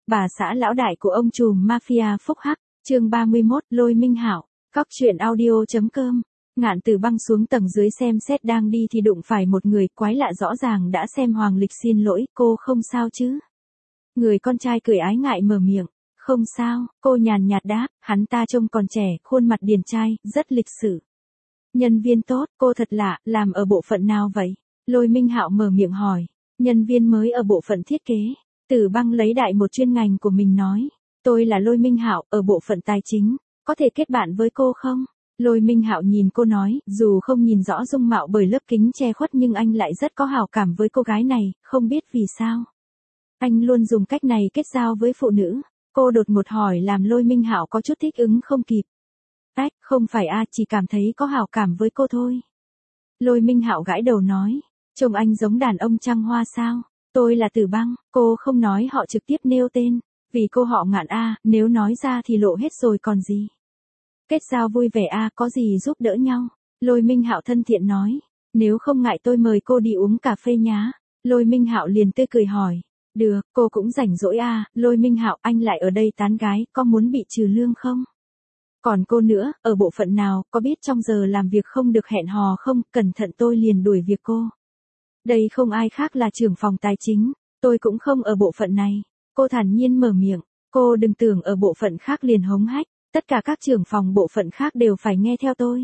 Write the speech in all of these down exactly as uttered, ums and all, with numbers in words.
Bà xã lão đại của ông trùm mafia phúc hắc, chương ba mươi mốt, Lôi Minh Hạo. Cóc truyện audio chấm com. Ngạn Tử Băng xuống tầng dưới xem xét đang đi thì đụng phải một người quái lạ, rõ ràng đã xem Hoàng Lịch. Xin lỗi, cô không sao chứ? Người con trai cười ái ngại mở miệng. Không sao, cô nhàn nhạt đáp. Hắn ta trông còn trẻ, khuôn mặt điển trai, rất lịch sự. Nhân viên tốt, cô thật lạ, làm ở bộ phận nào vậy? Lôi Minh Hạo mở miệng hỏi. Nhân viên mới ở bộ phận thiết kế. Tử Băng lấy đại một chuyên ngành của mình nói. Tôi là Lôi Minh Hạo, ở bộ phận tài chính, có thể kết bạn với cô không? Lôi Minh Hạo nhìn cô nói, dù không nhìn rõ dung mạo bởi lớp kính che khuất nhưng anh lại rất có hảo cảm với cô gái này, không biết vì sao. Anh luôn dùng cách này kết giao với phụ nữ. Cô đột ngột hỏi làm Lôi Minh Hạo có chút thích ứng không kịp. Ách, không phải a, chỉ cảm thấy có hảo cảm với cô thôi. Lôi Minh Hạo gãi đầu nói, trông anh giống đàn ông trăng hoa sao? Tôi là Tử Băng, cô không nói họ trực tiếp nêu tên, vì cô họ Ngạn a, nếu nói ra thì lộ hết rồi còn gì. Kết giao vui vẻ a, có gì giúp đỡ nhau. Lôi Minh Hạo thân thiện nói, nếu không ngại tôi mời cô đi uống cà phê nhá. Lôi Minh Hạo liền tươi cười hỏi, được, cô cũng rảnh rỗi a. Lôi Minh Hạo, anh lại ở đây tán gái, có muốn bị trừ lương không? Còn cô nữa, ở bộ phận nào, có biết trong giờ làm việc không được hẹn hò không, cẩn thận tôi liền đuổi việc cô. Đây không ai khác là trưởng phòng tài chính, tôi cũng không ở bộ phận này. Cô thản nhiên mở miệng, cô đừng tưởng ở bộ phận khác liền hống hách, tất cả các trưởng phòng bộ phận khác đều phải nghe theo tôi.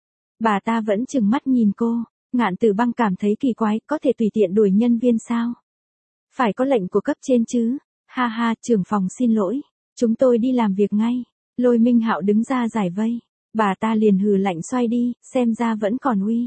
Bà ta vẫn trừng mắt nhìn cô. Ngạn Tử Băng cảm thấy kỳ quái, có thể tùy tiện đuổi nhân viên sao? Phải có lệnh của cấp trên chứ. Ha ha, trưởng phòng xin lỗi, chúng tôi đi làm việc ngay. Lôi Minh Hạo đứng ra giải vây. Bà ta liền hừ lạnh xoay đi, xem ra vẫn còn uy.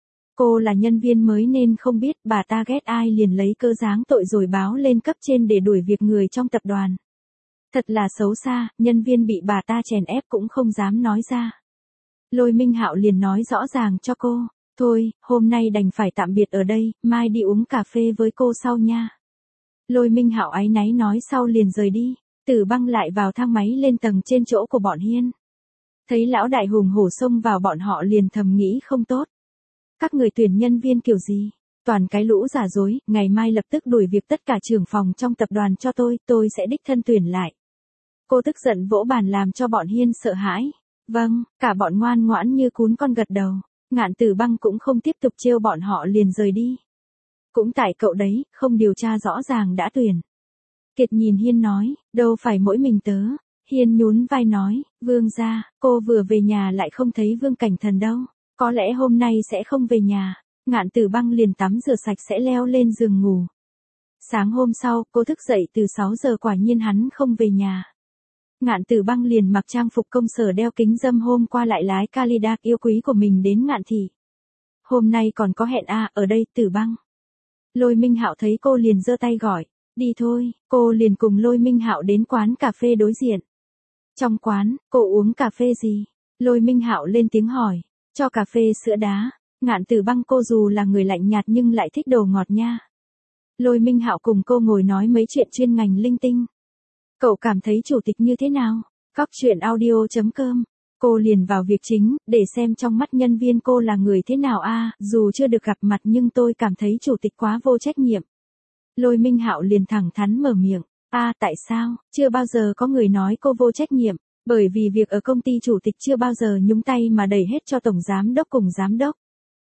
Cô là nhân viên mới nên không biết, bà ta ghét ai liền lấy cơ giáng tội rồi báo lên cấp trên để đuổi việc người trong tập đoàn. Thật là xấu xa, nhân viên bị bà ta chèn ép cũng không dám nói ra. Lôi Minh Hạo liền nói rõ ràng cho cô, thôi, hôm nay đành phải tạm biệt ở đây, mai đi uống cà phê với cô sau nha. Lôi Minh Hạo áy náy nói sau liền rời đi. Tử Băng lại vào thang máy lên tầng trên chỗ của bọn Hiên. Thấy lão đại hùng hổ xông vào, bọn họ liền thầm nghĩ không tốt. Các người tuyển nhân viên kiểu gì? Toàn cái lũ giả dối, ngày mai lập tức đuổi việc tất cả trưởng phòng trong tập đoàn cho tôi, tôi sẽ đích thân tuyển lại. Cô tức giận vỗ bàn làm cho bọn Hiên sợ hãi. Vâng, cả bọn ngoan ngoãn như cún con gật đầu. Ngạn Tử Băng cũng không tiếp tục trêu bọn họ liền rời đi. Cũng tại cậu đấy, không điều tra rõ ràng đã tuyển. Kiệt nhìn Hiên nói, đâu phải mỗi mình tớ. Hiên nhún vai nói, Vương gia, cô vừa về nhà lại không thấy Vương Cảnh Thần đâu. Có lẽ hôm nay sẽ không về nhà. Ngạn Tử Băng liền tắm rửa sạch sẽ leo lên giường ngủ. Sáng hôm sau, cô thức dậy từ sáu giờ, quả nhiên hắn không về nhà. Ngạn Tử Băng liền mặc trang phục công sở, đeo kính râm, hôm qua lại lái Cadillac yêu quý của mình đến Ngạn thị. Hôm nay còn có hẹn a, ở đây, Tử Băng. Lôi Minh Hạo thấy cô liền giơ tay gọi, đi thôi, cô liền cùng Lôi Minh Hạo đến quán cà phê đối diện. Trong quán, cô uống cà phê gì? Lôi Minh Hạo lên tiếng hỏi, cho cà phê sữa đá. Ngạn Tử Băng, cô dù là người lạnh nhạt nhưng lại thích đồ ngọt nha. Lôi Minh Hạo cùng cô ngồi nói mấy chuyện chuyên ngành linh tinh. Cậu cảm thấy chủ tịch như thế nào? Cóc truyện audio chấm com. Cô liền vào việc chính, để xem trong mắt nhân viên cô là người thế nào a. Dù chưa được gặp mặt nhưng tôi cảm thấy chủ tịch quá vô trách nhiệm. Lôi Minh Hạo liền thẳng thắn mở miệng, a, tại sao? Chưa bao giờ có người nói cô vô trách nhiệm, bởi vì việc ở công ty chủ tịch chưa bao giờ nhúng tay mà đẩy hết cho tổng giám đốc cùng giám đốc.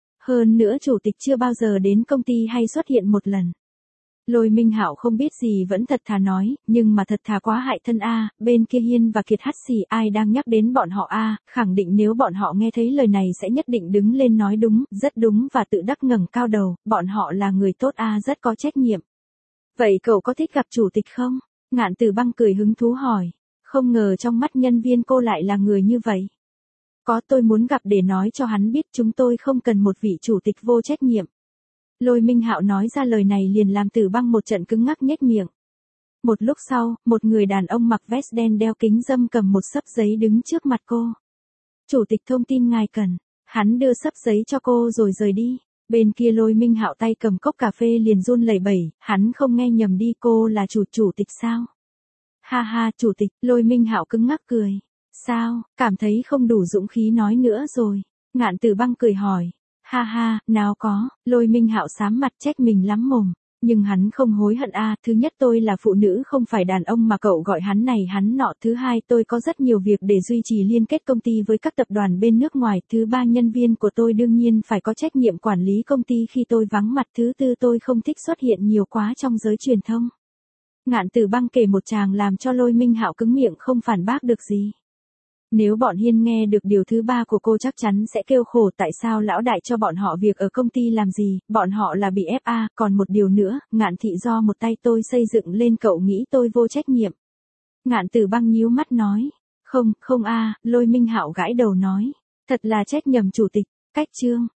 Hơn nữa chủ tịch chưa bao giờ đến công ty hay xuất hiện một lần. Lôi Minh Hạo không biết gì vẫn thật thà nói, nhưng mà thật thà quá hại thân a. Bên kia Hiên và Kiệt hắt xì, ai đang nhắc đến bọn họ a, khẳng định nếu bọn họ nghe thấy lời này sẽ nhất định đứng lên nói đúng, rất đúng và tự đắc ngẩng cao đầu, bọn họ là người tốt a, rất có trách nhiệm. Vậy cậu có thích gặp chủ tịch không? Ngạn Tử Băng cười hứng thú hỏi, không ngờ trong mắt nhân viên cô lại là người như vậy. Có, tôi muốn gặp để nói cho hắn biết chúng tôi không cần một vị chủ tịch vô trách nhiệm. Lôi Minh Hạo nói ra lời này liền làm Tử Băng một trận cứng ngắc nhếch miệng. Một lúc sau, một người đàn ông mặc vest đen đeo kính râm cầm một xấp giấy đứng trước mặt cô. Chủ tịch thông tin ngài cần. Hắn đưa xấp giấy cho cô rồi rời đi. Bên kia Lôi Minh Hạo tay cầm cốc cà phê liền run lẩy bẩy, hắn không nghe nhầm đi, cô là chủ chủ tịch sao? Ha ha, chủ tịch. Lôi Minh Hạo cứng ngắc cười. Sao, cảm thấy không đủ dũng khí nói nữa rồi? Ngạn Tử Băng cười hỏi. Ha ha, nào có. Lôi Minh Hạo sám mặt trách mình lắm mồm. Nhưng hắn không hối hận a, thứ nhất tôi là phụ nữ không phải đàn ông mà cậu gọi hắn này hắn nọ, thứ hai tôi có rất nhiều việc để duy trì liên kết công ty với các tập đoàn bên nước ngoài, thứ ba nhân viên của tôi đương nhiên phải có trách nhiệm quản lý công ty khi tôi vắng mặt, thứ tư tôi không thích xuất hiện nhiều quá trong giới truyền thông. Ngạn Tử Băng kể một tràng làm cho Lôi Minh Hạo cứng miệng không phản bác được gì. Nếu bọn Hiên nghe được điều thứ ba của cô chắc chắn sẽ kêu khổ, tại sao lão đại cho bọn họ việc ở công ty làm gì, bọn họ là bị ép a, còn một điều nữa, Ngạn thị do một tay tôi xây dựng lên, cậu nghĩ tôi vô trách nhiệm. Ngạn Tử Băng nhíu mắt nói, không, không a, Lôi Minh Hạo gãi đầu nói, thật là trách nhầm chủ tịch, cách chương.